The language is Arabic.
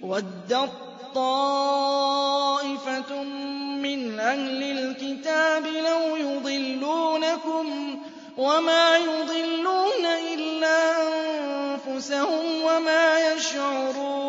وَدَّت طَّائِفَةٌ مِّنْ أَهْلِ الْكِتَابِ لَوْ يُضِلُّونَكُمْ وَمَا يُضِلُّونَ إِلَّا أَنفُسَهُمْ وَمَا يَشْعُرُونَ